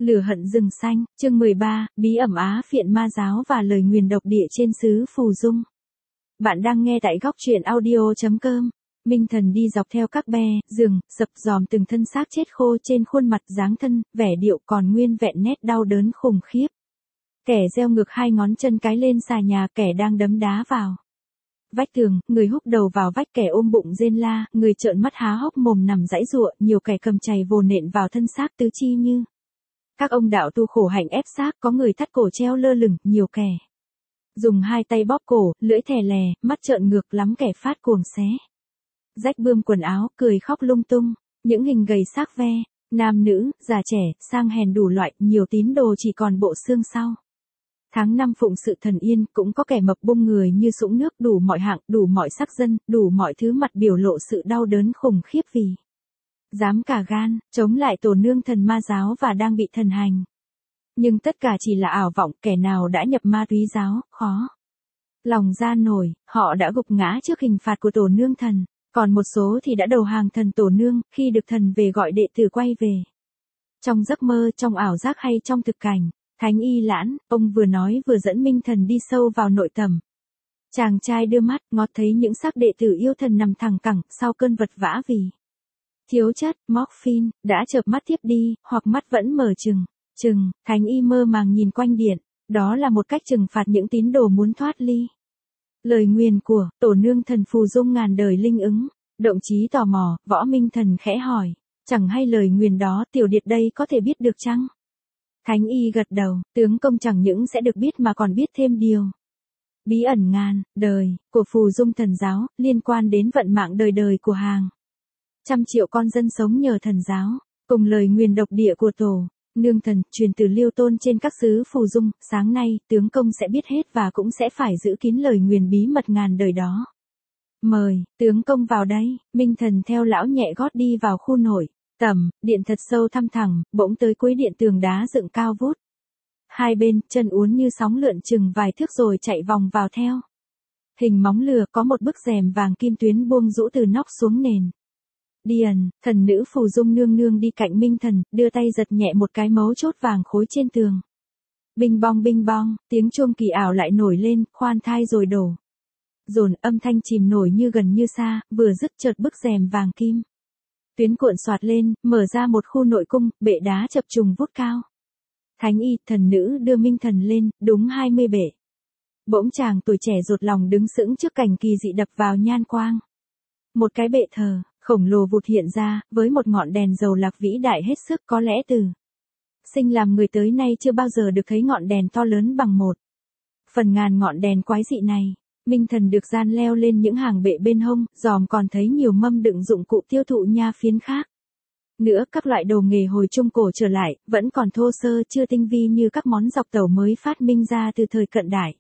Lửa hận rừng xanh, chương 13, bí ẩn Á Phiện Ma Giáo và lời nguyền độc địa trên xứ Phù Dung. Bạn đang nghe tại góc truyện audio.com. Minh Thần đi dọc theo các be, rừng, sập dòm từng thân xác chết khô trên khuôn mặt dáng thân, vẻ điệu còn nguyên vẹn nét đau đớn khủng khiếp. Kẻ gieo ngược hai ngón chân cái lên xà nhà, kẻ đang đấm đá vào vách tường, người húc đầu vào vách, kẻ ôm bụng rên la, người trợn mắt há hốc mồm nằm giãy giụa, nhiều kẻ cầm chày vồ nện vào thân xác tứ chi như các ông đạo tu khổ hạnh ép xác, có người thắt cổ treo lơ lửng, nhiều kẻ dùng hai tay bóp cổ, lưỡi thè lè, mắt trợn ngược, lắm kẻ phát cuồng xé rách bươm quần áo, cười khóc lung tung, những hình gầy xác ve, nam nữ, già trẻ, sang hèn đủ loại, nhiều tín đồ chỉ còn bộ xương sau. Tháng 5 phụng sự thần yên, cũng có kẻ mập bung người như sũng nước, đủ mọi hạng, đủ mọi sắc dân, đủ mọi thứ mặt biểu lộ sự đau đớn khủng khiếp vì dám cả gan, chống lại tổ nương thần ma giáo và đang bị thần hành. Nhưng tất cả chỉ là ảo vọng, kẻ nào đã nhập ma túy giáo, khó lòng ra nổi, họ đã gục ngã trước hình phạt của tổ nương thần, còn một số thì đã đầu hàng thần tổ nương, khi được thần về gọi đệ tử quay về. Trong giấc mơ, trong ảo giác hay trong thực cảnh, Thánh Y Lãn, ông vừa nói vừa dẫn Minh Thần đi sâu vào nội tầm. Chàng trai đưa mắt, ngó thấy những xác đệ tử yêu thần nằm thẳng cẳng, sau cơn vật vã vì thiếu chất, morphine, đã chợp mắt tiếp đi, hoặc mắt vẫn mở trừng, Thánh Y mơ màng nhìn quanh điện, đó là một cách trừng phạt những tín đồ muốn thoát ly lời nguyền của tổ nương thần Phù Dung ngàn đời linh ứng. Động chí tò mò, Võ Minh Thần khẽ hỏi, chẳng hay lời nguyền đó tiểu điệt đây có thể biết được chăng? Thánh Y gật đầu, tướng công chẳng những sẽ được biết mà còn biết thêm điều bí ẩn ngàn đời của Phù Dung thần giáo, liên quan đến vận mạng đời đời của hàng trăm triệu con dân sống nhờ thần giáo, cùng lời nguyền độc địa của tổ nương thần truyền từ Liêu Tôn trên các xứ Phù Dung. Sáng nay tướng công sẽ biết hết và cũng sẽ phải giữ kín lời nguyền bí mật ngàn đời đó. Mời tướng công vào đây. Minh Thần theo lão nhẹ gót đi vào khu nội tầm điện thật sâu thăm thẳm, bỗng tới cuối điện tường đá dựng cao vút, hai bên chân uốn như sóng lượn chừng vài thước rồi chạy vòng vào theo hình móng lừa, có một bức rèm vàng kim tuyến buông rũ từ nóc xuống nền. Điền, thần nữ Phù Dung nương nương đi cạnh Minh Thần, đưa tay giật nhẹ một cái mấu chốt vàng khối trên tường. Bing bong, tiếng chuông kỳ ảo lại nổi lên, khoan thai rồi đổ dồn, âm thanh chìm nổi như gần như xa, vừa dứt chợt bức rèm vàng kim tuyến cuộn xoạt lên, mở ra một khu nội cung, bệ đá chập trùng vút cao. Thánh Y, thần nữ đưa Minh Thần lên, đúng 20 bệ. Bỗng chàng tuổi trẻ rụt lòng đứng sững trước cảnh kỳ dị đập vào nhan quang. Một cái bệ thờ khổng lồ vụt hiện ra, với một ngọn đèn dầu lạc vĩ đại hết sức, có lẽ từ sinh làm người tới nay chưa bao giờ được thấy ngọn đèn to lớn bằng một phần ngàn ngọn đèn quái dị này. Minh Thần được gian leo lên những hàng bệ bên hông, dòm còn thấy nhiều mâm đựng dụng cụ tiêu thụ nha phiến khác. Nữa các loại đồ nghề hồi trung cổ trở lại, vẫn còn thô sơ chưa tinh vi như các món dọc tàu mới phát minh ra từ thời cận đại.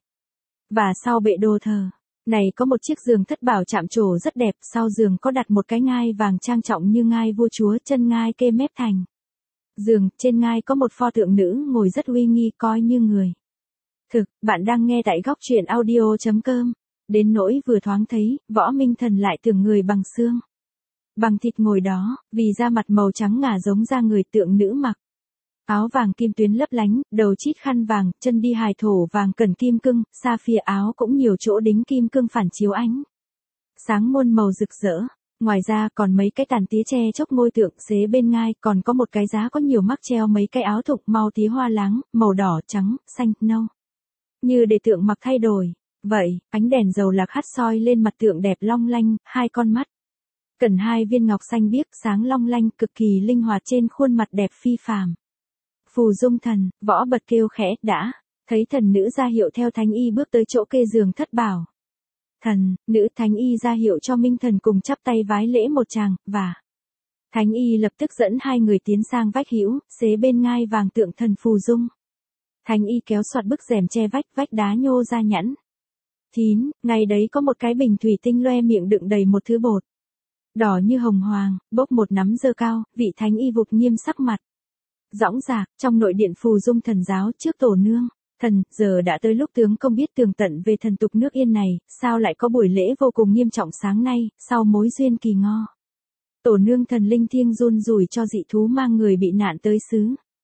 Và sau bệ đồ thờ này có một chiếc giường thất bảo chạm trổ rất đẹp, sau giường có đặt một cái ngai vàng trang trọng như ngai vua chúa, chân ngai kê mép thành giường, trên ngai có một pho tượng nữ ngồi rất uy nghi, coi như người thực. Bạn đang nghe tại góc truyện audio.com. Đến nỗi vừa thoáng thấy, Võ Minh Thần lại tưởng người bằng xương bằng thịt ngồi đó, vì da mặt màu trắng ngà giống da người, tượng nữ mặc áo vàng kim tuyến lấp lánh, đầu chít khăn vàng, chân đi hài thổ vàng cần kim cương, xa phía áo cũng nhiều chỗ đính kim cương phản chiếu ánh sáng muôn màu rực rỡ. Ngoài ra còn mấy cái tàn tía che chốc ngôi tượng, xế bên ngai còn có một cái giá có nhiều mắc treo mấy cái áo thụng màu tía hoa láng, màu đỏ, trắng, xanh, nâu, như để tượng mặc thay đổi. Vậy, ánh đèn dầu lạc hắt soi lên mặt tượng đẹp long lanh, hai con mắt cần hai viên ngọc xanh biếc sáng long lanh, cực kỳ linh hoạt trên khuôn mặt đẹp phi phàm. Phù Dung thần, Võ bật kêu khẽ, đã thấy thần nữ ra hiệu theo Thánh Y bước tới chỗ kê giường thất bảo. Thần nữ Thánh Y ra hiệu cho Minh Thần cùng chắp tay vái lễ một tràng, và Thánh Y lập tức dẫn hai người tiến sang vách hữu, xế bên ngai vàng tượng thần Phù Dung. Thánh Y kéo soạt bức rèm che vách đá nhô ra nhẵn thín, ngay đấy có một cái bình thủy tinh loe miệng đựng đầy một thứ bột đỏ như hồng hoàng, bốc một nắm dơ cao. Vị Thánh Y vụt nghiêm sắc mặt dõng dạc, trong nội điện Phù Dung thần giáo trước tổ nương thần. Giờ đã tới lúc tướng công biết tường tận về thần tục nước Yên này, sao lại có buổi lễ vô cùng nghiêm trọng sáng nay, sau mối duyên kỳ ngo. Tổ nương thần linh thiêng run rủi cho dị thú mang người bị nạn tới xứ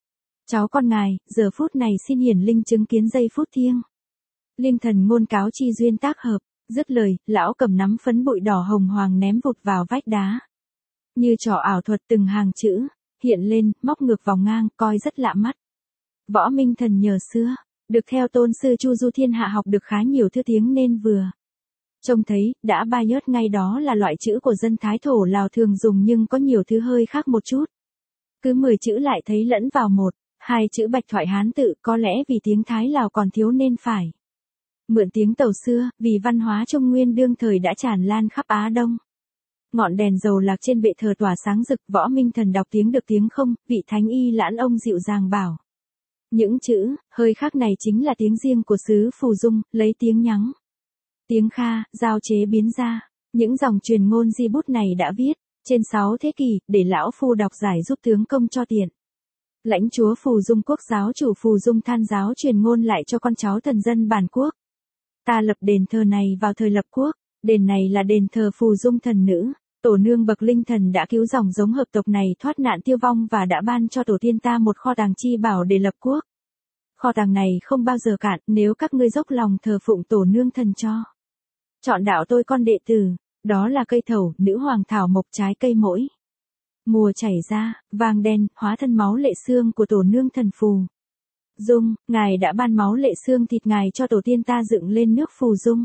Cháu con ngài, giờ phút này xin hiển linh chứng kiến giây phút thiêng. Liên thần ngôn cáo chi duyên tác hợp, dứt lời, lão cầm nắm phấn bụi đỏ hồng hoàng ném vụt vào vách đá. Như trò ảo thuật từng hàng chữ, hiện lên, móc ngược vòng ngang, coi rất lạ mắt. Võ Minh Thần nhờ xưa, được theo tôn sư Chu Du Thiên Hạ học được khá nhiều thứ tiếng nên vừa. Trông thấy, đã ba nhớt ngay đó là loại chữ của dân Thái Thổ Lào thường dùng nhưng có nhiều thứ hơi khác một chút. Cứ 10 chữ lại thấy lẫn vào một, hai chữ bạch thoại Hán tự, có lẽ vì tiếng Thái Lào còn thiếu nên phải. Mượn tiếng tàu xưa, vì văn hóa Trung Nguyên đương thời đã tràn lan khắp Á Đông. Ngọn đèn dầu lạc trên bệ thờ tỏa sáng rực, Võ Minh Thần đọc tiếng được tiếng không, vị thánh y lãn ông dịu dàng bảo. Những chữ, hơi khác này chính là tiếng riêng của xứ Phù Dung, lấy tiếng Nhắng, tiếng Kha, giao chế biến ra. Những dòng truyền ngôn di bút này đã viết, trên 6 thế kỷ, để lão phu đọc giải giúp tướng công cho tiện. Lãnh chúa Phù Dung quốc giáo chủ Phù Dung than giáo truyền ngôn lại cho con cháu thần dân bản quốc. Ta lập đền thờ này vào thời lập quốc, đền này là đền thờ Phù Dung thần nữ, tổ nương bậc linh thần đã cứu dòng giống hợp tộc này thoát nạn tiêu vong và đã ban cho tổ tiên ta một kho tàng chi bảo để lập quốc. Kho tàng này không bao giờ cạn nếu các ngươi dốc lòng thờ phụng tổ nương thần cho. Chọn đạo tôi con đệ tử, đó là cây thẩu, nữ hoàng thảo mộc trái cây mỗi mùa chảy ra, vàng đen, hóa thân máu lệ xương của tổ nương thần Phù Dung, ngài đã ban máu lệ xương thịt ngài cho tổ tiên ta dựng lên nước Phù Dung.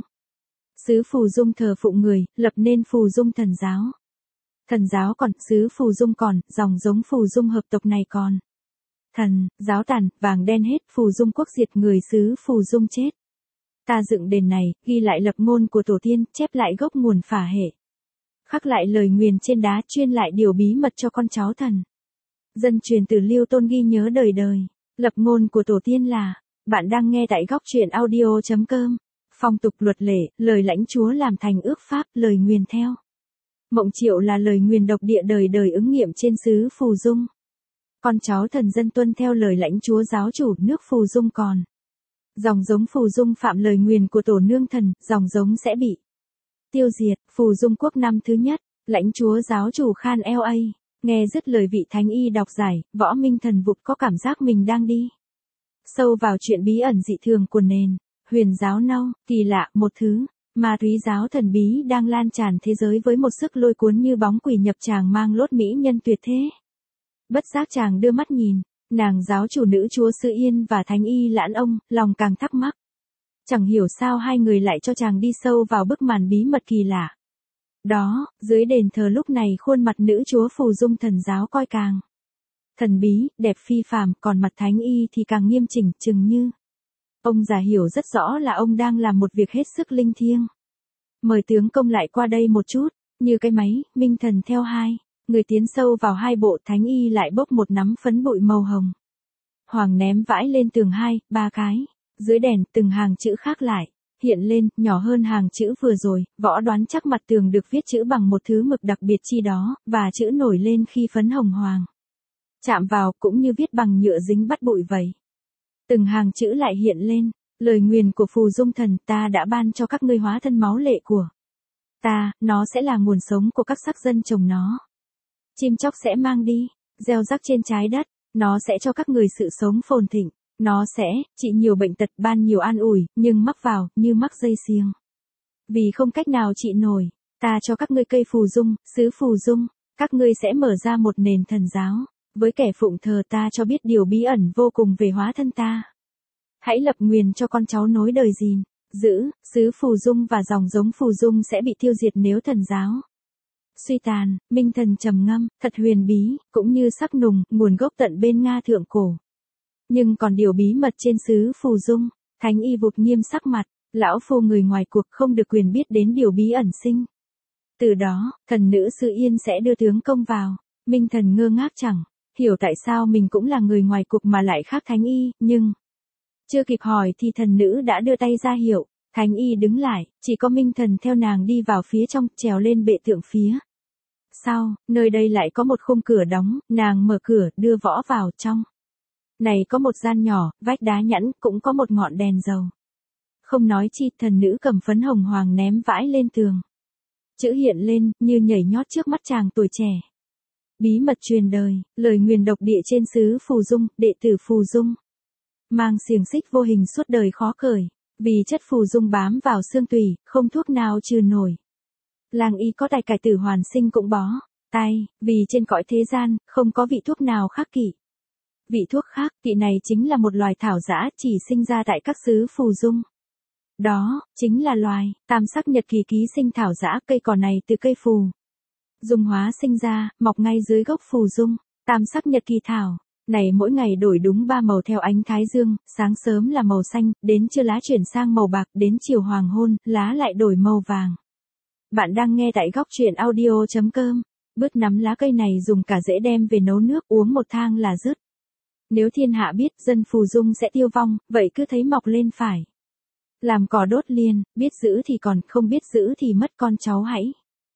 Xứ Phù Dung thờ phụng người, lập nên Phù Dung thần giáo. Thần giáo còn, xứ Phù Dung còn, dòng giống Phù Dung hợp tộc này còn. Thần, giáo tàn, vàng đen hết, Phù Dung quốc diệt, người xứ Phù Dung chết. Ta dựng đền này, ghi lại lập ngôn của tổ tiên, chép lại gốc nguồn phả hệ. Khắc lại lời nguyền trên đá, chuyên lại điều bí mật cho con cháu thần. Dân truyền từ lưu tôn ghi nhớ đời đời. Lập ngôn của tổ tiên là, bạn đang nghe tại góc truyện audio.com. Phong tục luật lệ, lời lãnh chúa làm thành ước pháp, lời nguyền theo. Mộng triệu là lời nguyền độc địa đời đời ứng nghiệm trên xứ Phù Dung. Con cháu thần dân tuân theo lời lãnh chúa giáo chủ, nước Phù Dung còn. Dòng giống Phù Dung phạm lời nguyền của tổ nương thần, dòng giống sẽ bị tiêu diệt. Phù Dung quốc năm thứ nhất, lãnh chúa giáo chủ Khan La. Nghe dứt lời vị thánh y đọc giải, Võ Minh Thần vụt có cảm giác mình đang đi sâu vào chuyện bí ẩn dị thường của nền huyền giáo nâu, kỳ lạ, một thứ ma túy giáo thần bí đang lan tràn thế giới với một sức lôi cuốn như bóng quỷ nhập tràng mang lốt mỹ nhân tuyệt thế. Bất giác chàng đưa mắt nhìn, nàng giáo chủ nữ chúa Sư Yên và thánh y lãn ông, lòng càng thắc mắc. Chẳng hiểu sao hai người lại cho chàng đi sâu vào bức màn bí mật kỳ lạ. Đó, dưới đền thờ lúc này khuôn mặt nữ chúa Phù Dung thần giáo coi càng thần bí, đẹp phi phàm, còn mặt thánh y thì càng nghiêm chỉnh, chừng như ông già hiểu rất rõ là ông đang làm một việc hết sức linh thiêng. Mời tướng công lại qua đây một chút, như cái máy, Minh Thần theo hai người tiến sâu vào hai bộ, thánh y lại bốc một nắm phấn bụi màu hồng hoàng ném vãi lên tường 2-3 cái. Dưới đèn, từng hàng chữ khác lại hiện lên, nhỏ hơn hàng chữ vừa rồi. Võ đoán chắc mặt tường được viết chữ bằng một thứ mực đặc biệt chi đó, và chữ nổi lên khi phấn hồng hoàng chạm vào, cũng như viết bằng nhựa dính bắt bụi vậy. Từng hàng chữ lại hiện lên, lời nguyền của Phù Dung thần, ta đã ban cho các ngươi hóa thân máu lệ của ta, nó sẽ là nguồn sống của các sắc dân trồng nó. Chim chóc sẽ mang đi, gieo rắc trên trái đất, nó sẽ cho các người sự sống phồn thịnh, nó sẽ trị nhiều bệnh tật, ban nhiều an ủi, nhưng mắc vào, như mắc dây xiềng. Vì không cách nào trị nổi, ta cho các ngươi cây Phù Dung, xứ Phù Dung, các ngươi sẽ mở ra một nền thần giáo, với kẻ phụng thờ ta cho biết điều bí ẩn vô cùng về hóa thân ta. Hãy lập nguyền cho con cháu nối đời gìn giữ, xứ Phù Dung và dòng giống Phù Dung sẽ bị tiêu diệt nếu thần giáo suy tàn. Minh Thần trầm ngâm, thật huyền bí, cũng như sắc nùng, nguồn gốc tận bên Nga thượng cổ. Nhưng còn điều bí mật trên xứ Phù Dung, thánh y vụt nghiêm sắc mặt, lão phu người ngoài cuộc không được quyền biết đến điều bí ẩn sinh. Từ đó, thần nữ Sư Yên sẽ đưa tướng công vào. Minh Thần ngơ ngác chẳng hiểu tại sao mình cũng là người ngoài cuộc mà lại khác thánh y, nhưng chưa kịp hỏi thì thần nữ đã đưa tay ra hiệu. Thánh y đứng lại, chỉ có Minh Thần theo nàng đi vào phía trong, trèo lên bệ tượng phía sau, nơi đây lại có một khung cửa đóng, nàng mở cửa, đưa Võ vào trong. Này có một gian nhỏ, vách đá nhẵn, cũng có một ngọn đèn dầu. Không nói chi, thần nữ cầm phấn hồng hoàng ném vãi lên tường. Chữ hiện lên, như nhảy nhót trước mắt chàng tuổi trẻ. Bí mật truyền đời, lời nguyền độc địa trên xứ Phù Dung, đệ tử Phù Dung. Mang xiềng xích vô hình suốt đời khó cởi, vì chất Phù Dung bám vào xương tủy, không thuốc nào trừ nổi. Lang y có tài cải tử hoàn sinh cũng bó tay, vì trên cõi thế gian, không có vị thuốc nào khác kỵ. Vị thuốc khác kỵ này chính là một loài thảo dã chỉ sinh ra tại các xứ Phù Dung. Đó, chính là loài, tam sắc nhật kỳ ký sinh thảo dã, cây cỏ này từ cây Phù Dung hóa sinh ra, mọc ngay dưới gốc Phù Dung. Tam sắc nhật kỳ thảo này mỗi ngày đổi đúng 3 màu theo ánh thái dương, sáng sớm là màu xanh, đến trưa lá chuyển sang màu bạc, đến chiều hoàng hôn, lá lại đổi màu vàng. Bạn đang nghe tại góc truyện audio.com. Bứt nắm lá cây này dùng cả rễ đem về nấu nước uống một thang là dứt. Nếu thiên hạ biết dân Phù Dung sẽ tiêu vong, vậy cứ thấy mọc lên phải. Làm cỏ đốt liền, biết giữ thì còn, không biết giữ thì mất con cháu hãy.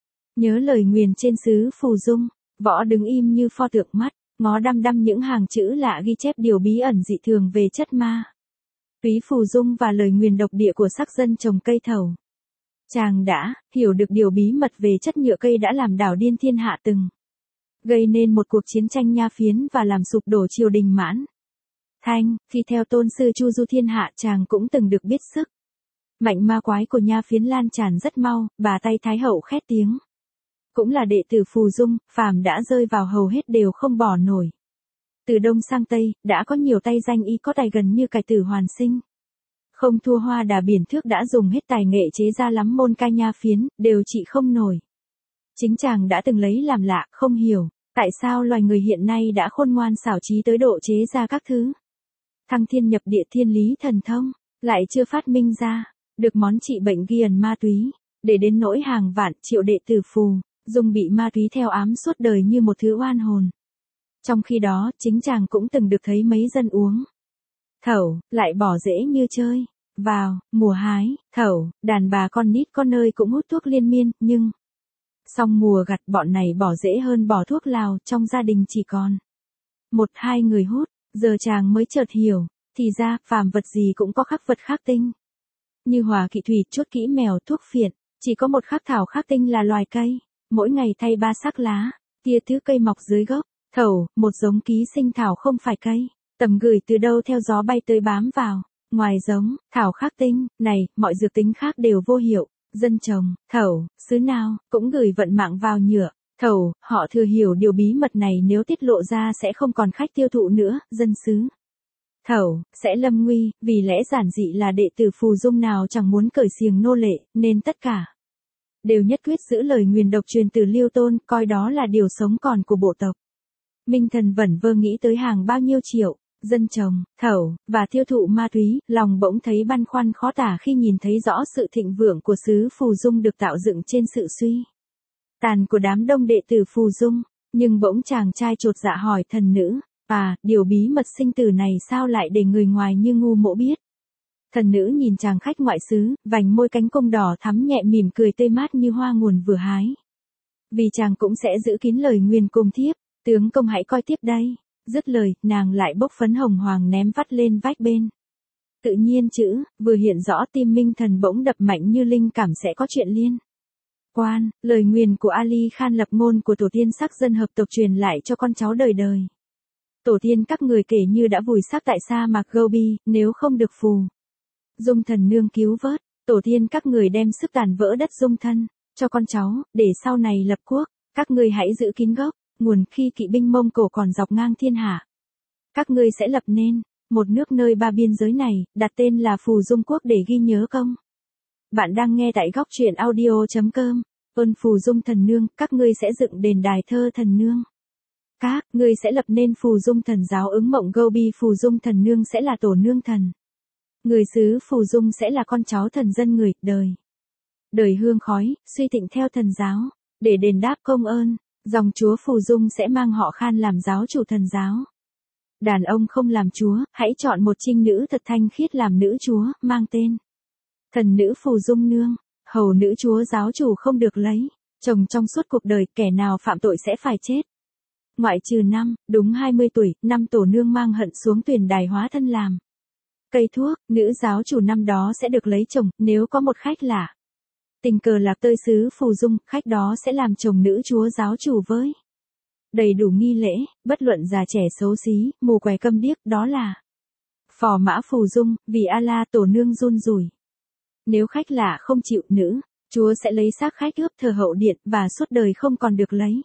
Nhớ lời nguyền trên xứ Phù Dung, võ đứng im như pho tượng mắt, ngó đăm đăm những hàng chữ lạ ghi chép điều bí ẩn dị thường về chất ma túy Phù Dung và lời nguyền độc địa của sắc dân trồng cây thầu. Chàng đã hiểu được điều bí mật về chất nhựa cây đã làm đảo điên thiên hạ từng gây nên một cuộc chiến tranh nha phiến và làm sụp đổ triều đình Mãn Thanh. Khi theo tôn sư Chu Du thiên hạ, chàng cũng từng được biết sức mạnh ma quái của nha phiến lan tràn rất mau, bà tay thái hậu khét tiếng. Cũng là đệ tử Phù Dung, phàm đã rơi vào hầu hết đều không bỏ nổi. Từ đông sang tây, đã có nhiều tay danh y có tài gần như cải tử hoàn sinh. Không thua Hoa Đà Biển Thước đã dùng hết tài nghệ chế ra lắm môn ca nha phiến, đều trị không nổi. Chính chàng đã từng lấy làm lạ, không hiểu, tại sao loài người hiện nay đã khôn ngoan xảo trí tới độ chế ra các thứ thăng thiên nhập địa thiên lý thần thông, lại chưa phát minh ra được món trị bệnh ghi ẩn ma túy, để đến nỗi hàng vạn triệu đệ tử Phù Dung bị ma túy theo ám suốt đời như một thứ oan hồn. Trong khi đó, chính chàng cũng từng được thấy mấy dân uống thẩu, lại bỏ rễ như chơi. Vào mùa hái thẩu, đàn bà con nít có nơi cũng hút thuốc liên miên, nhưng xong mùa gặt bọn này bỏ rễ hơn bỏ thuốc lào, trong gia đình chỉ còn 1-2 người hút. Giờ chàng mới chợt hiểu, thì ra, phàm vật gì cũng có khắc vật khắc tinh. Như hòa kỵ thủy, chốt kỹ mèo, thuốc phiện, chỉ có một khắc thảo khắc tinh là loài cây, mỗi ngày thay 3 sắc lá, tia thứ cây mọc dưới gốc. Thẩu, một giống ký sinh thảo không phải cây, tầm gửi từ đâu theo gió bay tới bám vào. Ngoài giống, thảo khắc tinh, này, mọi dược tính khác đều vô hiệu, dân trồng, thẩu, xứ nào, cũng gửi vận mạng vào nhựa. Thẩu, họ thừa hiểu điều bí mật này nếu tiết lộ ra sẽ không còn khách tiêu thụ nữa, dân xứ thẩu, sẽ lâm nguy, vì lẽ giản dị là đệ tử Phù Dung nào chẳng muốn cởi xiềng nô lệ, nên tất cả đều nhất quyết giữ lời nguyền độc truyền từ Liêu Tôn, coi đó là điều sống còn của bộ tộc. Minh Thần vẩn vơ nghĩ tới hàng bao nhiêu triệu dân trồng, thẩu, và tiêu thụ ma túy, lòng bỗng thấy băn khoăn khó tả khi nhìn thấy rõ sự thịnh vượng của xứ Phù Dung được tạo dựng trên sự suy tàn của đám đông đệ tử Phù Dung. Nhưng bỗng chàng trai chột dạ hỏi thần nữ, điều bí mật sinh tử này sao lại để người ngoài như ngu mộ biết? Thần nữ nhìn chàng khách ngoại xứ, vành môi cánh cung đỏ thắm nhẹ mỉm cười tươi mát như hoa nguồn vừa hái. Vì chàng cũng sẽ giữ kín lời nguyền cùng thiếp, tướng công hãy coi tiếp đây. Dứt lời, nàng lại bốc phấn hồng hoàng ném vắt lên vách bên. Tự nhiên chữ, vừa hiện rõ tim Minh Thần bỗng đập mạnh như linh cảm sẽ có chuyện liên quan, lời nguyền của Ali Khan lập ngôn của tổ tiên sắc dân hợp tộc truyền lại cho con cháu đời đời. Tổ tiên các người kể như đã vùi xác tại sa mạc Gobi, nếu không được Phù Dung thần nương cứu vớt, tổ tiên các người đem sức tàn vỡ đất dung thân cho con cháu, để sau này lập quốc. Các ngươi hãy giữ kín gốc nguồn khi kỵ binh Mông Cổ còn dọc ngang thiên hạ. Các ngươi sẽ lập nên một nước nơi 3 biên giới này, đặt tên là Phù Dung quốc để ghi nhớ công. Bạn đang nghe tại góc truyện audio.com. Ơn Phù Dung thần nương, các ngươi sẽ dựng đền đài thơ thần nương. Các ngươi sẽ lập nên Phù Dung thần giáo ứng mộng Gobi. Phù Dung thần nương sẽ là tổ nương thần. Người xứ Phù Dung sẽ là con cháu thần dân người, đời hương khói, suy tịnh theo thần giáo, để đền đáp công ơn. Dòng chúa Phù Dung sẽ mang họ Khan làm giáo chủ thần giáo. Đàn ông không làm chúa, hãy chọn một trinh nữ thật thanh khiết làm nữ chúa, mang tên thần nữ Phù Dung nương. Hầu nữ chúa giáo chủ không được lấy chồng trong suốt cuộc đời, kẻ nào phạm tội sẽ phải chết. Ngoại trừ năm, đúng 20 tuổi, năm tổ nương mang hận xuống tuyển đài hóa thân làm cây thuốc, nữ giáo chủ năm đó sẽ được lấy chồng, nếu có một khách lạ tình cờ lạc tới xứ Phù Dung, khách đó sẽ làm chồng nữ chúa giáo chủ với đầy đủ nghi lễ, bất luận già trẻ xấu xí, mù què câm điếc, đó là phò mã phù dung, vì Allah tổ nương run rủi. Nếu khách lạ không chịu nữ, Chúa sẽ lấy xác khách ướp thờ hậu điện và suốt đời không còn được lấy.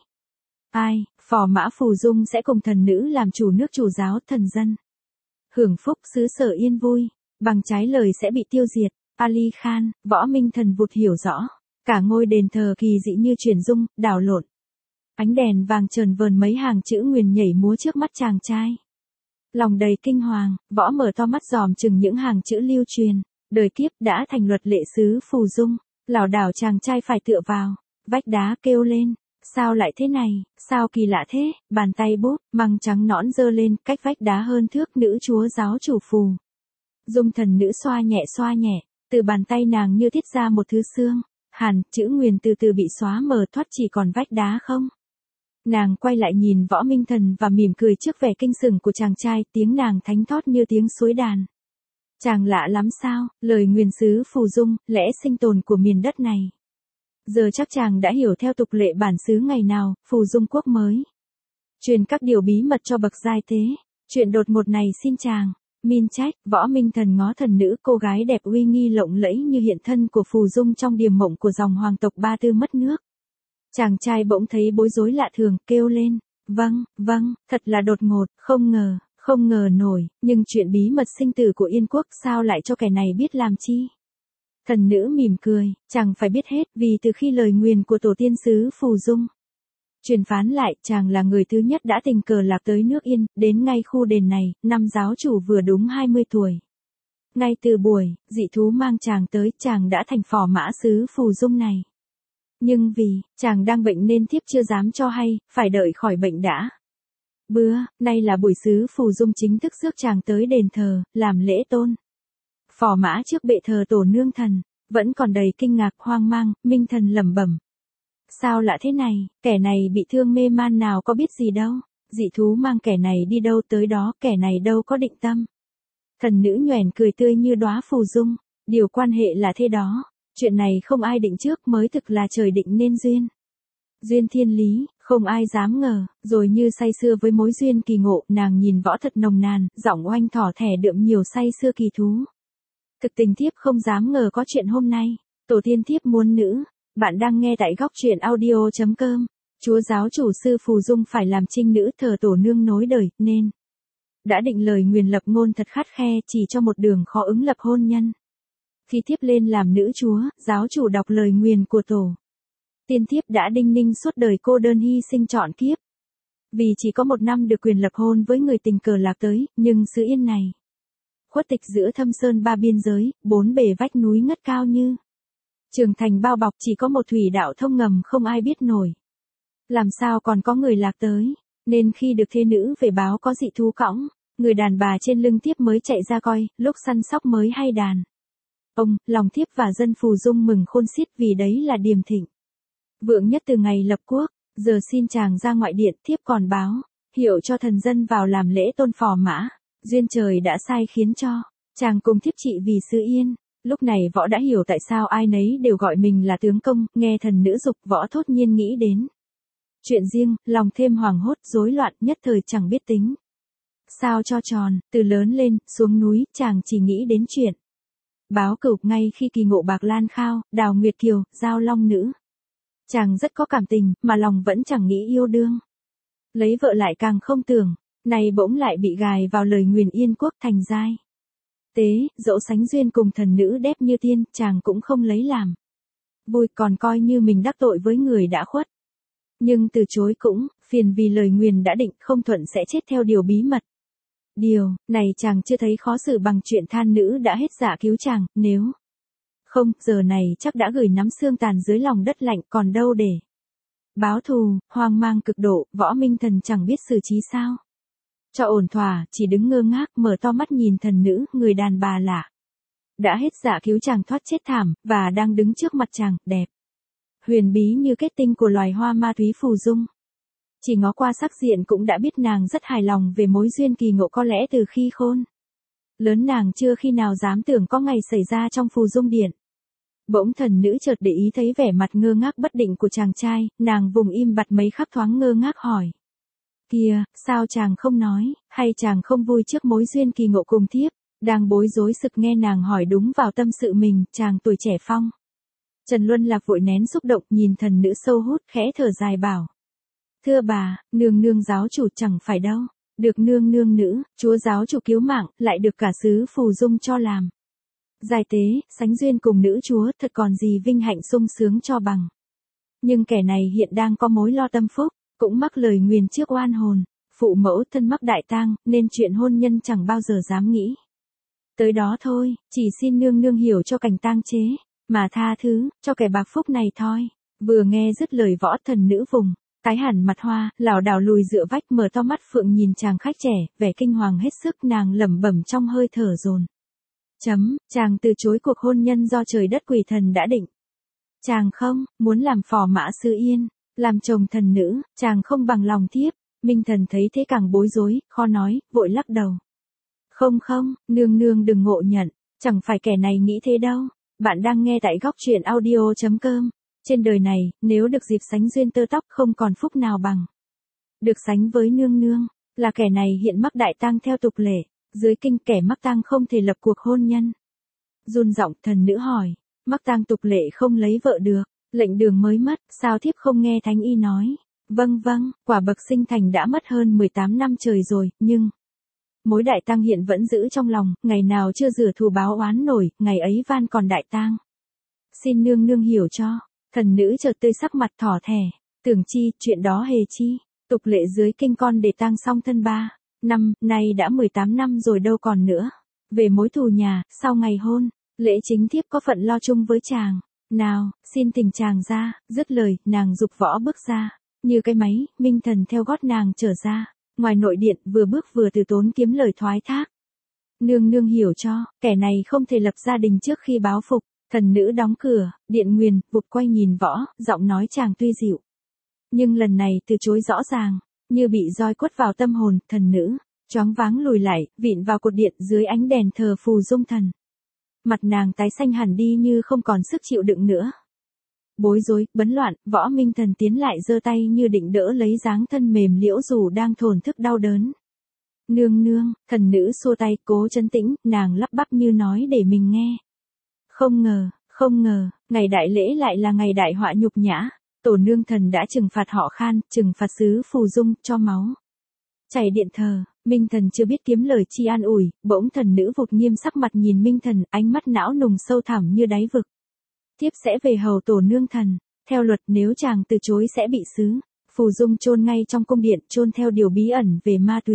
Ai, phò mã phù dung sẽ cùng thần nữ làm chủ nước chủ giáo thần dân. Hưởng phúc xứ sở yên vui, bằng trái lời sẽ bị tiêu diệt. Ali Khan, Võ Minh Thần vụt hiểu rõ. Cả ngôi đền thờ kỳ dị như chuyển dung, đảo lộn. Ánh đèn vàng trờn vờn mấy hàng chữ nguyền nhảy múa trước mắt chàng trai. Lòng đầy kinh hoàng, Võ mở to mắt dòm chừng những hàng chữ lưu truyền. Đời kiếp đã thành luật lệ xứ phù dung. Lảo đảo chàng trai phải tựa vào. Vách đá kêu lên. Sao lại thế này, sao kỳ lạ thế, bàn tay bút, măng trắng nõn giơ lên, cách vách đá hơn thước nữ chúa giáo chủ phù. Dung thần nữ xoa nhẹ, từ bàn tay nàng như tiết ra một thứ xương. Hàn, chữ nguyền từ từ bị xóa mờ thoát chỉ còn vách đá không. Nàng quay lại nhìn Võ Minh Thần và mỉm cười trước vẻ kinh sửng của chàng trai, tiếng nàng thánh thót như tiếng suối đàn. Chàng lạ lắm sao, lời nguyền xứ phù dung, lẽ sinh tồn của miền đất này. Giờ chắc chàng đã hiểu theo tục lệ bản xứ ngày nào, phù dung quốc mới. Truyền các điều bí mật cho bậc giai tế. Chuyện đột ngột này xin chàng. Min trách, Võ Minh Thần ngó thần nữ cô gái đẹp uy nghi lộng lẫy như hiện thân của phù dung trong điềm mộng của dòng hoàng tộc Ba Tư mất nước. Chàng trai bỗng thấy bối rối lạ thường, kêu lên. Vâng, thật là đột ngột, không ngờ nổi, nhưng chuyện bí mật sinh tử của Yên quốc sao lại cho kẻ này biết làm chi? Thần nữ mỉm cười, chàng phải biết hết vì từ khi lời nguyền của tổ tiên xứ phù dung truyền phán lại, chàng là người thứ nhất đã tình cờ lạc tới nước Yên, đến ngay khu đền này, năm giáo chủ vừa đúng 20 tuổi. Ngay từ buổi, dị thú mang chàng tới, chàng đã thành phò mã xứ phù dung này. Nhưng vì, chàng đang bệnh nên thiếp chưa dám cho hay, phải đợi khỏi bệnh đã. Nay là buổi xứ phù dung chính thức rước chàng tới đền thờ, làm lễ tôn. Phò mã trước bệ thờ tổ nương thần, vẫn còn đầy kinh ngạc hoang mang, Minh Thần lẩm bẩm. Sao lạ thế này, kẻ này bị thương mê man nào có biết gì đâu, dị thú mang kẻ này đi đâu tới đó, kẻ này đâu có định tâm. Thần nữ nhoẻn cười tươi như đóa phù dung, điều quan hệ là thế đó, chuyện này không ai định trước mới thực là trời định nên duyên. Duyên thiên lý, không ai dám ngờ, rồi như say sưa với mối duyên kỳ ngộ, nàng nhìn Võ thật nồng nàn, giọng oanh thỏ thẻ đượm nhiều say sưa kỳ thú. Thực tình thiếp không dám ngờ có chuyện hôm nay, tổ tiên thiếp muốn nữ. Bạn đang nghe tại góc truyện audio.com. Chúa giáo chủ sư phù dung phải làm trinh nữ thờ tổ nương nối đời, nên đã định lời nguyền lập ngôn thật khắt khe, chỉ cho một đường khó ứng lập hôn nhân. Khi thiếp lên làm nữ chúa, giáo chủ đọc lời nguyền của tổ tiên thiếp đã đinh ninh suốt đời cô đơn hy sinh trọn kiếp. Vì chỉ có một năm được quyền lập hôn với người tình cờ lạc tới, nhưng xứ Yên này khuất tịch giữa thâm sơn ba biên giới, bốn bề vách núi ngất cao như trường thành bao bọc, chỉ có một thủy đạo thông ngầm không ai biết nổi. Làm sao còn có người lạc tới, nên khi được thê nữ về báo có dị thú cõng, người đàn bà trên lưng thiếp mới chạy ra coi, lúc săn sóc mới hay đàn. Lòng thiếp và dân phù dung mừng khôn xiết vì đấy là điềm thịnh vượng nhất từ ngày lập quốc, giờ xin chàng ra ngoại điện, thiếp còn báo, hiệu cho thần dân vào làm lễ tôn phò mã, duyên trời đã sai khiến cho, chàng cùng thiếp trị vì xứ Yên. Lúc này Võ đã hiểu tại sao ai nấy đều gọi mình là tướng công, nghe thần nữ dục Võ thốt nhiên nghĩ đến chuyện riêng, lòng thêm hoảng hốt, rối loạn, nhất thời chẳng biết tính sao cho tròn. Từ lớn lên, xuống núi, chàng chỉ nghĩ đến chuyện báo cửu. Ngay khi kỳ ngộ Bạc Lan Khao, Đào Nguyệt Kiều, Giao Long Nữ, chàng rất có cảm tình, mà lòng vẫn chẳng nghĩ yêu đương. Lấy vợ lại càng không tưởng, này bỗng lại bị gài vào lời nguyền Yên quốc thành giai tế, dẫu sánh duyên cùng thần nữ đẹp như tiên, chàng cũng không lấy làm vui, còn coi như mình đắc tội với người đã khuất. Nhưng từ chối cũng phiền, vì lời nguyền đã định không thuận sẽ chết theo điều bí mật. Điều này chàng chưa thấy khó xử bằng chuyện than nữ đã hết dạ cứu chàng, nếu không, giờ này chắc đã gửi nắm xương tàn dưới lòng đất lạnh, còn đâu để báo thù. Hoang mang cực độ, Võ Minh Thần chẳng biết xử trí sao cho ổn thỏa, chỉ đứng ngơ ngác, mở to mắt nhìn thần nữ, người đàn bà lạ đã hết dạ cứu chàng thoát chết thảm, và đang đứng trước mặt chàng, đẹp huyền bí như kết tinh của loài hoa ma túy phù dung. Chỉ ngó qua sắc diện cũng đã biết nàng rất hài lòng về mối duyên kỳ ngộ, có lẽ từ khi khôn lớn nàng chưa khi nào dám tưởng có ngày xảy ra trong phù dung điện. Bỗng thần nữ chợt để ý thấy vẻ mặt ngơ ngác bất định của chàng trai, nàng vùng im bặt mấy khắc thoáng ngơ ngác hỏi. Kìa, sao chàng không nói, hay chàng không vui trước mối duyên kỳ ngộ cùng thiếp? Đang bối rối sực nghe nàng hỏi đúng vào tâm sự mình, chàng tuổi trẻ phong. Trần Luân Lạc vội nén xúc động nhìn thần nữ sâu hút khẽ thở dài bảo. Thưa bà, nương nương giáo chủ chẳng phải đâu. Được nương nương nữ, chúa giáo chủ cứu mạng, lại được cả xứ Phù Dung cho làm. Giai tế, sánh duyên cùng nữ chúa thật còn gì vinh hạnh sung sướng cho bằng. Nhưng kẻ này hiện đang có mối lo tâm phúc, cũng mắc lời nguyền trước oan hồn. Phụ mẫu thân mắc đại tang, nên chuyện hôn nhân chẳng bao giờ dám nghĩ. Tới đó thôi, chỉ xin nương nương hiểu cho cảnh tang chế, mà tha thứ, cho kẻ bạc phúc này thôi. Vừa nghe dứt lời võ thần nữ vùng, tái hẳn mặt hoa, lảo đảo lùi dựa vách mở to mắt phượng nhìn chàng khách trẻ, vẻ kinh hoàng hết sức nàng lẩm bẩm trong hơi thở dồn. Chàng từ chối cuộc hôn nhân do trời đất quỷ thần đã định. Chàng không, muốn làm phò mã sư yên, làm chồng thần nữ, chàng không bằng lòng thiếp. Minh thần thấy thế càng bối rối, khó nói, vội lắc đầu. Không, nương nương đừng ngộ nhận, chẳng phải kẻ này nghĩ thế đâu. Bạn đang nghe tại góc truyện audio.com. Trên đời này, nếu được dịp sánh duyên tơ tóc không còn phúc nào bằng. Được sánh với nương nương, là kẻ này hiện mắc đại tang theo tục lệ, dưới kinh kẻ mắc tang không thể lập cuộc hôn nhân. Run giọng thần nữ hỏi, mắc tang tục lệ không lấy vợ được, lệnh đường mới mất, sao thiếp không nghe thánh y nói. Vâng, quả bậc sinh thành đã mất hơn 18 năm trời rồi, nhưng mối đại tang hiện vẫn giữ trong lòng, ngày nào chưa rửa thù báo oán nổi, ngày ấy van còn đại tang. Xin nương nương hiểu cho. Thần nữ chợt tươi sắc mặt thỏ thẻ, tưởng chi, chuyện đó hề chi, tục lệ dưới kinh con để tang xong thân 3 năm, nay đã 18 năm rồi đâu còn nữa. Về mối thù nhà, sau ngày hôn, lễ chính thiếp có phận lo chung với chàng. Nào, xin thỉnh chàng ra, dứt lời, nàng dục võ bước ra. Như cái máy, Minh thần theo gót nàng trở ra. Ngoài nội điện, vừa bước vừa từ tốn kiếm lời thoái thác. Nương nương hiểu cho, kẻ này không thể lập gia đình trước khi báo phục. Thần nữ đóng cửa, điện nguyền, vụt quay nhìn võ, giọng nói chàng tuy dịu. Nhưng lần này từ chối rõ ràng, như bị roi quất vào tâm hồn, thần nữ, choáng váng lùi lại, vịn vào cột điện dưới ánh đèn thờ Phù Dung thần. Mặt nàng tái xanh hẳn đi như không còn sức chịu đựng nữa. Bối rối, bấn loạn, võ minh thần tiến lại giơ tay như định đỡ lấy dáng thân mềm liễu dù đang thổn thức đau đớn. Nương, thần nữ xua tay cố trấn tĩnh, nàng lắp bắp như nói để mình nghe. Không ngờ, ngày đại lễ lại là ngày đại họa nhục nhã. Tổ nương thần đã trừng phạt họ Khan, trừng phạt xứ Phù Dung, cho máu chảy điện thờ. Minh thần chưa biết kiếm lời chi an ủi, bỗng thần nữ vụt nghiêm sắc mặt nhìn Minh thần, ánh mắt não nùng sâu thẳm như đáy vực. Thiếp sẽ về hầu tổ nương thần, theo luật nếu chàng từ chối sẽ bị xứ Phù Dung chôn ngay trong cung điện, chôn theo điều bí ẩn về ma túy.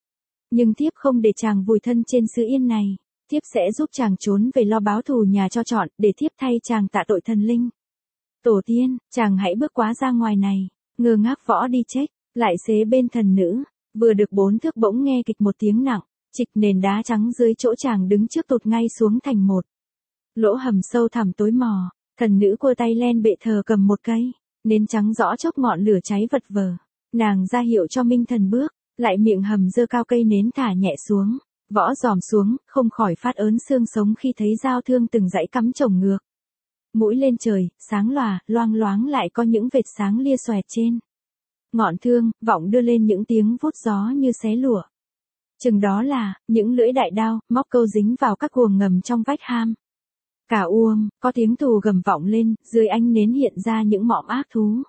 Nhưng thiếp không để chàng vùi thân trên xứ yên này. Thiếp sẽ giúp chàng trốn về lo báo thù nhà cho trọn, để thiếp thay chàng tạ tội thần linh. Tổ tiên, chàng hãy bước quá ra ngoài này. Ngơ ngác võ đi chết, lại xế bên thần nữ. Vừa được 4 thước bỗng nghe kịch một tiếng nặng, trịch nền đá trắng dưới chỗ chàng đứng trước tụt ngay xuống thành một lỗ hầm sâu thẳm tối mò. Thần nữ cua tay len bệ thờ cầm một cây nến trắng rõ chốc ngọn lửa cháy vật vờ. Nàng ra hiệu cho Minh thần bước, lại miệng hầm giơ cao cây nến thả nhẹ xuống. Võ dòm xuống, không khỏi phát ớn xương sống khi thấy dao thương từng dãy cắm chồng ngược. Mũi lên trời, sáng lòa, loang loáng lại có những vệt sáng lia xoẹt trên ngọn thương, vọng đưa lên những tiếng vút gió như xé lụa. Chừng đó là, những lưỡi đại đao, móc câu dính vào các guồng ngầm trong vách ham. Cả uông, có tiếng thù gầm vọng lên, dưới ánh nến hiện ra những mõm ác thú.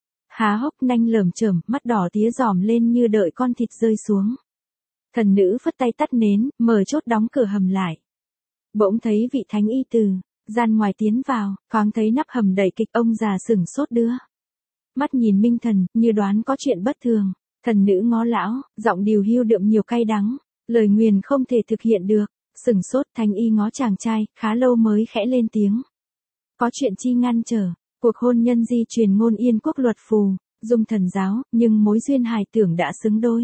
Há hốc nanh lởm chởm, mắt đỏ tía dòm lên như đợi con thịt rơi xuống. Thần nữ phất tay tắt nến, mở chốt đóng cửa hầm lại. Bỗng thấy vị thánh y từ gian ngoài tiến vào, thoáng thấy nắp hầm đầy kịch, ông già sửng sốt đưa mắt nhìn Minh thần, như đoán có chuyện bất thường. Thần nữ ngó lão, giọng điều hưu đượm nhiều cay đắng, lời nguyền không thể thực hiện được. Sửng sốt, thánh y ngó chàng trai, khá lâu mới khẽ lên tiếng. Có chuyện chi ngăn trở, cuộc hôn nhân di truyền ngôn yên quốc luật Phù Dung thần giáo, nhưng mối duyên hài tưởng đã xứng đôi.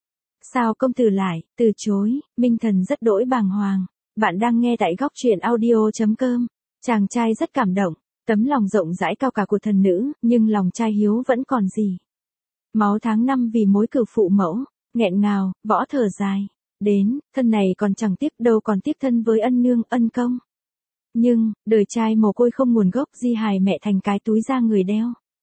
Sao công tử lại từ chối? Minh thần rất đỗi bàng hoàng. Bạn đang nghe tại góc truyện audio.com. Chàng trai rất cảm động, tấm lòng rộng rãi cao cả của thần nữ, nhưng lòng trai hiếu vẫn còn gì. Máu tháng năm vì mối cửu phụ mẫu, nghẹn ngào, võ thở dài. Đến, thân này còn chẳng tiếc đâu còn tiếc thân với ân nương, ân công. Nhưng, đời trai mồ côi không nguồn gốc di hài mẹ thành cái túi da người đeo.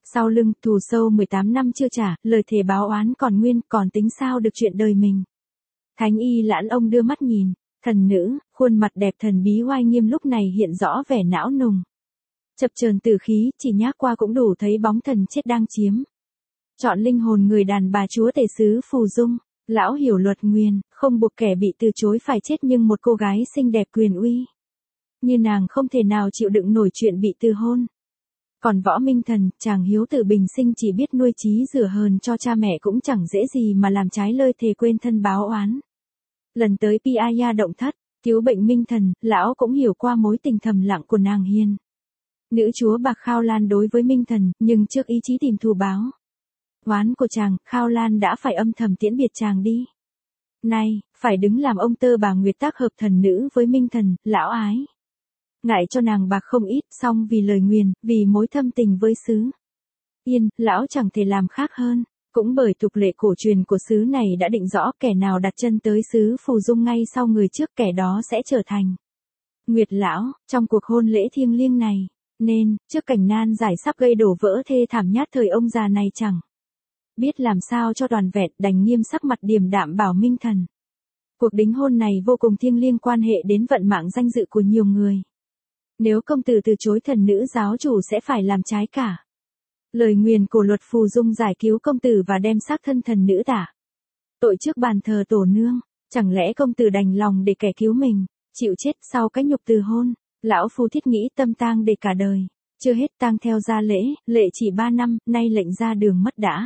Sau lưng, thù sâu 18 năm chưa trả, lời thề báo oán còn nguyên, còn tính sao được chuyện đời mình. Thánh y lãn ông đưa mắt nhìn, thần nữ, khuôn mặt đẹp thần bí oai nghiêm lúc này hiện rõ vẻ não nùng. Chập chờn tử khí, chỉ nhác qua cũng đủ thấy bóng thần chết đang chiếm. Chọn linh hồn người đàn bà chúa tể xứ Phù Dung, lão hiểu luật nguyền, không buộc kẻ bị từ chối phải chết nhưng một cô gái xinh đẹp quyền uy. Như nàng không thể nào chịu đựng nổi chuyện bị từ hôn. Còn Võ Minh Thần, chàng hiếu tử bình sinh chỉ biết nuôi trí rửa hờn cho cha mẹ cũng chẳng dễ gì mà làm trái lời thề quên thân báo oán. Lần tới Piaya động thất, cứu bệnh Minh Thần, lão cũng hiểu qua mối tình thầm lặng của nàng hiền. Nữ chúa Bạc Khao Lan đối với Minh Thần, nhưng trước ý chí tìm thù báo oán của chàng, Khao Lan đã phải âm thầm tiễn biệt chàng đi. Nay, phải đứng làm ông tơ bà Nguyệt tác hợp thần nữ với Minh Thần, lão ái. Ngại cho nàng bạc không ít, song vì lời nguyền, vì mối thâm tình với xứ Yên, lão chẳng thể làm khác hơn. Cũng bởi tục lệ cổ truyền của xứ này đã định rõ kẻ nào đặt chân tới xứ Phù Dung ngay sau người trước kẻ đó sẽ trở thành Nguyệt lão, trong cuộc hôn lễ thiêng liêng này. Nên, trước cảnh nan giải sắp gây đổ vỡ thê thảm nhát thời ông già này chẳng biết làm sao cho toàn vẹn, đành nghiêm sắc mặt điềm đạm bảo Minh Thần. Cuộc đính hôn này vô cùng thiêng liêng quan hệ đến vận mạng danh dự của nhiều người. Nếu công tử từ chối thần nữ giáo chủ sẽ phải làm trái cả lời nguyền của luật Phù Dung giải cứu công tử và đem xác thân thần nữ tả tội trước bàn thờ tổ nương. Chẳng lẽ công tử đành lòng để kẻ cứu mình chịu chết sau cái nhục từ hôn? Lão phu thiết nghĩ tâm tang để cả đời. Chưa hết tang theo gia lễ, lệ chỉ 3 năm, nay lệnh ra đường mất đã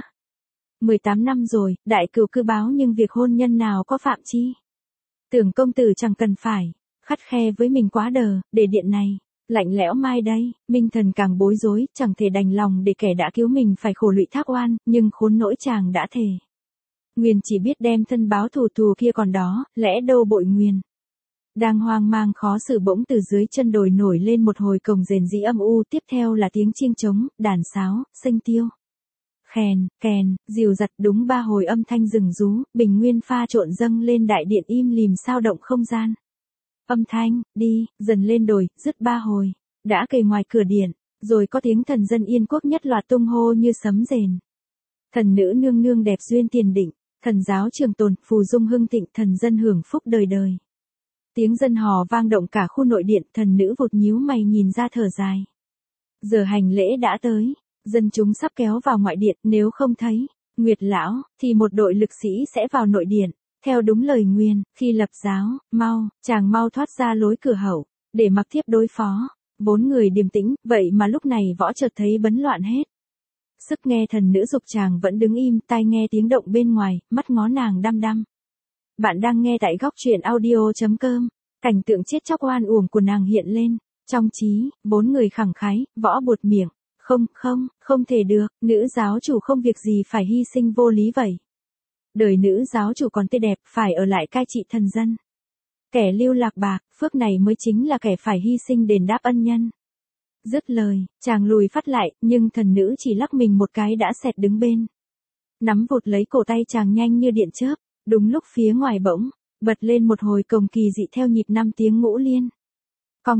18 năm rồi, đại cừu cứ báo nhưng việc hôn nhân nào có phạm chi. Tưởng công tử chẳng cần phải khắt khe với mình quá đờ, để điện này lạnh lẽo mai đây. Minh Thần càng bối rối, chẳng thể đành lòng để kẻ đã cứu mình phải khổ lụy thác oan, nhưng khốn nỗi chàng đã thề nguyền chỉ biết đem thân báo thù kia còn đó, lẽ đâu bội nguyền. Đang hoang mang khó xử bỗng từ dưới chân đồi nổi lên một hồi cồng rền rĩ âm u, tiếp theo là tiếng chiêng trống, đàn sáo, xênh tiêu. Khèn, kèn, dìu dặt đúng 3 hồi âm thanh rừng rú, bình nguyên pha trộn dâng lên đại điện im lìm sao động không gian. Âm thanh, đi, dần lên đồi, dứt 3 hồi, đã kề ngoài cửa điện, rồi có tiếng thần dân Yên Quốc nhất loạt tung hô như sấm rền. Thần nữ nương nương đẹp duyên tiền định, thần giáo trường tồn, Phù Dung hưng thịnh, thần dân hưởng phúc đời đời. Tiếng dân hò vang động cả khu nội điện, thần nữ vụt nhíu mày nhìn ra thở dài. Giờ hành lễ đã tới, dân chúng sắp kéo vào ngoại điện, nếu không thấy Nguyệt lão, thì một đội lực sĩ sẽ vào nội điện. Theo đúng lời nguyền, khi lập giáo, chàng mau thoát ra lối cửa hậu, để mặc thiếp đối phó. 4 người điềm tĩnh, vậy mà lúc này võ chợt thấy bấn loạn hết. Sức nghe thần nữ dục chàng vẫn đứng im, tai nghe tiếng động bên ngoài, mắt ngó nàng đăm đăm. Bạn đang nghe tại góc truyện audio.com, cảnh tượng chết chóc oan uổng của nàng hiện lên. Trong trí, 4 người khẳng khái, võ buột miệng. Không thể được, nữ giáo chủ không việc gì phải hy sinh vô lý vậy. Đời nữ giáo chủ còn tươi đẹp, phải ở lại cai trị thần dân. Kẻ lưu lạc bạc, phước này mới chính là kẻ phải hy sinh đền đáp ân nhân. Dứt lời, chàng lùi phát lại, nhưng thần nữ chỉ lắc mình một cái đã xẹt đứng bên. Nắm vụt lấy cổ tay chàng nhanh như điện chớp, đúng lúc phía ngoài bỗng bật lên một hồi cồng kỳ dị theo nhịp 5 tiếng ngũ liên. Cong,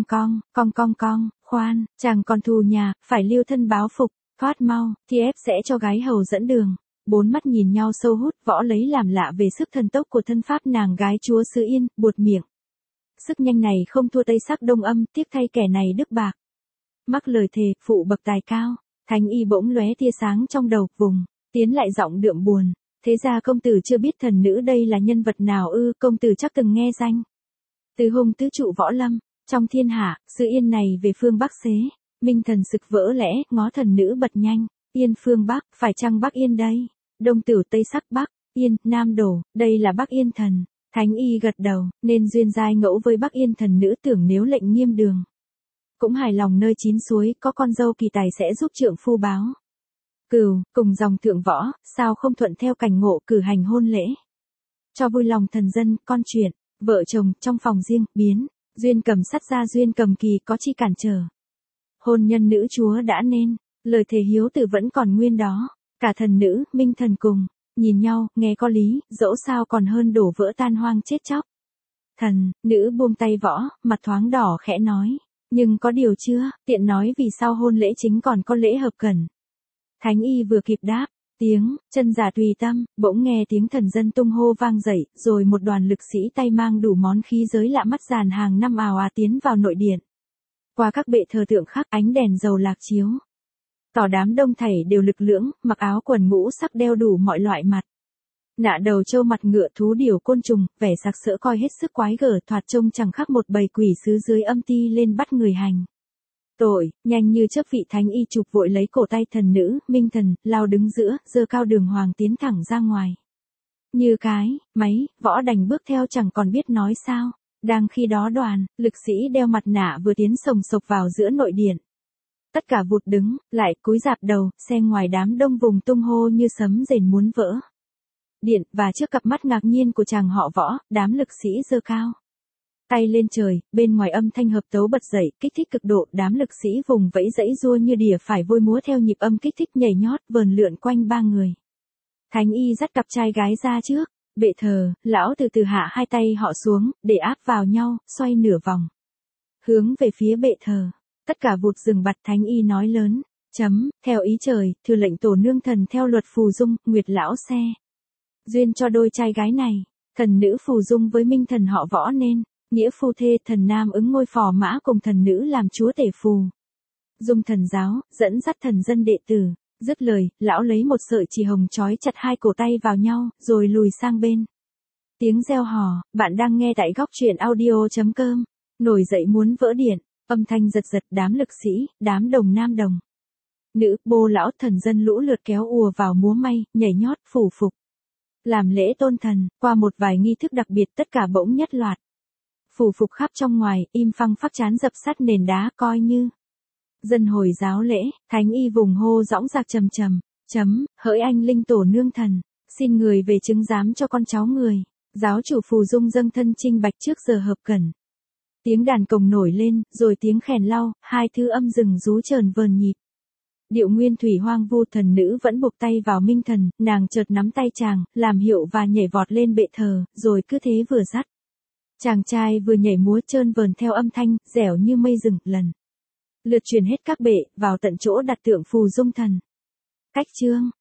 khoan, chàng còn thù nhà, phải lưu thân báo phục, thoát mau, thì ép sẽ cho gái hầu dẫn đường. 4 mắt nhìn nhau sâu hút, võ lấy làm lạ về sức thần tốc của thân pháp nàng gái chúa xứ Yên, buột miệng. Sức nhanh này không thua Tây Sắc Đông Âm, tiếc thay kẻ này đức bạc. Mắc lời thề, phụ bậc tài cao, thánh y bỗng lóe tia sáng trong đầu, vùng, tiến lại giọng đượm buồn. Thế ra công tử chưa biết thần nữ đây là nhân vật nào ư? Công tử chắc từng nghe danh. Từ hùng tứ trụ võ lâm, trong thiên hạ, xứ Yên này về phương Bắc xế. Minh Thần sực vỡ lẽ, ngó thần nữ bật nhanh. Yên phương Bắc, phải chăng Bắc Yên đây? Đông Tử Tây Sắc Bắc, Yên, Nam Đổ, đây là Bắc Yên thần. Thánh y gật đầu, nên duyên giai ngẫu với Bắc Yên thần nữ, tưởng nếu lệnh nghiêm đường. Cũng hài lòng nơi 9 suối, có con dâu kỳ tài sẽ giúp trượng phu báo cừu, cùng dòng thượng võ, sao không thuận theo cảnh ngộ cử hành hôn lễ. Cho vui lòng thần dân, con chuyện, vợ chồng, trong phòng riêng, biến, duyên cầm sắt ra duyên cầm kỳ có chi cản trở. Hôn nhân nữ chúa đã nên, lời thề hiếu tử vẫn còn nguyên đó. Cả thần nữ, Minh Thần cùng, nhìn nhau, nghe có lý, dẫu sao còn hơn đổ vỡ tan hoang chết chóc. Thần, nữ buông tay võ, mặt thoáng đỏ khẽ nói. Nhưng có điều chưa, tiện nói vì sao hôn lễ chính còn có lễ hợp cẩn. Thánh y vừa kịp đáp, tiếng, chân giả tùy tâm, bỗng nghe tiếng thần dân tung hô vang dậy, rồi một đoàn lực sĩ tay mang đủ món khí giới lạ mắt dàn hàng năm ào ạt tiến vào nội điện. Qua các bệ thờ tượng khắc ánh đèn dầu lạc chiếu. Tỏ đám đông thảy đều lực lưỡng, mặc áo quần ngũ sắc đeo đủ mọi loại mặt. Nạ đầu trâu mặt ngựa thú điểu côn trùng, vẻ sặc sỡ coi hết sức quái gở thoạt trông chẳng khác một bầy quỷ sứ dưới âm ti lên bắt người hành. Tội, nhanh như chớp vị thánh y chụp vội lấy cổ tay thần nữ, Minh Thần, lao đứng giữa, giơ cao đường hoàng tiến thẳng ra ngoài. Như cái, máy, võ đành bước theo chẳng còn biết nói sao. Đang khi đó đoàn, lực sĩ đeo mặt nạ vừa tiến sồng sộc vào giữa nội điện. Tất cả vụt đứng, lại cúi rạp đầu, xe ngoài đám đông vùng tung hô như sấm rền muốn vỡ. Điện, và trước cặp mắt ngạc nhiên của chàng họ Võ, đám lực sĩ giơ cao tay lên trời, bên ngoài âm thanh hợp tấu bật dậy, kích thích cực độ, đám lực sĩ vùng vẫy dãy rua như đỉa phải vôi múa theo nhịp âm kích thích nhảy nhót vờn lượn quanh ba người. Thánh y dắt cặp trai gái ra trước, bệ thờ, lão từ từ hạ hai tay họ xuống, để áp vào nhau, xoay nửa vòng. Hướng về phía bệ thờ, tất cả vụt dừng bặt thánh y nói lớn, theo ý trời, thừa lệnh tổ nương thần theo luật phù dung, nguyệt lão xe. Duyên cho đôi trai gái này, thần nữ phù dung với Minh Thần họ Võ nên, nghĩa phu thê thần nam ứng ngôi phò mã cùng thần nữ làm chúa tể phù. Dung thần giáo, dẫn dắt thần dân đệ tử, dứt lời, lão lấy một sợi chỉ hồng trói chặt hai cổ tay vào nhau, rồi lùi sang bên. Tiếng reo hò, bạn đang nghe tại góc truyện audio.com, nổi dậy muốn vỡ điện, âm thanh giật giật đám lực sĩ, đám đồng nam đồng. Nữ, bô lão thần dân lũ lượt kéo ùa vào múa may, nhảy nhót, phủ phục. Làm lễ tôn thần, qua một vài nghi thức đặc biệt tất cả bỗng nhất loạt. Phủ phục khắp trong ngoài, im phăng phắc chán dập sắt nền đá coi như. Dân hồi giáo lễ, thánh y vùng hô dõng dạc trầm trầm, hỡi anh linh tổ nương thần, xin người về chứng giám cho con cháu người. Giáo chủ phù dung dâng thân trinh bạch trước giờ hợp cẩn. Tiếng đàn cồng nổi lên, rồi tiếng khèn lau, hai thứ âm rừng rú trờn vờn nhịp. Điệu nguyên thủy hoang vu thần nữ vẫn buộc tay vào Minh Thần, nàng chợt nắm tay chàng, làm hiệu và nhảy vọt lên bệ thờ, rồi cứ thế vừa dắt. Chàng trai vừa nhảy múa trơn vờn theo âm thanh, dẻo như mây rừng, lần lượt truyền hết các bệ, vào tận chỗ đặt tượng phù dung thần. Cách chương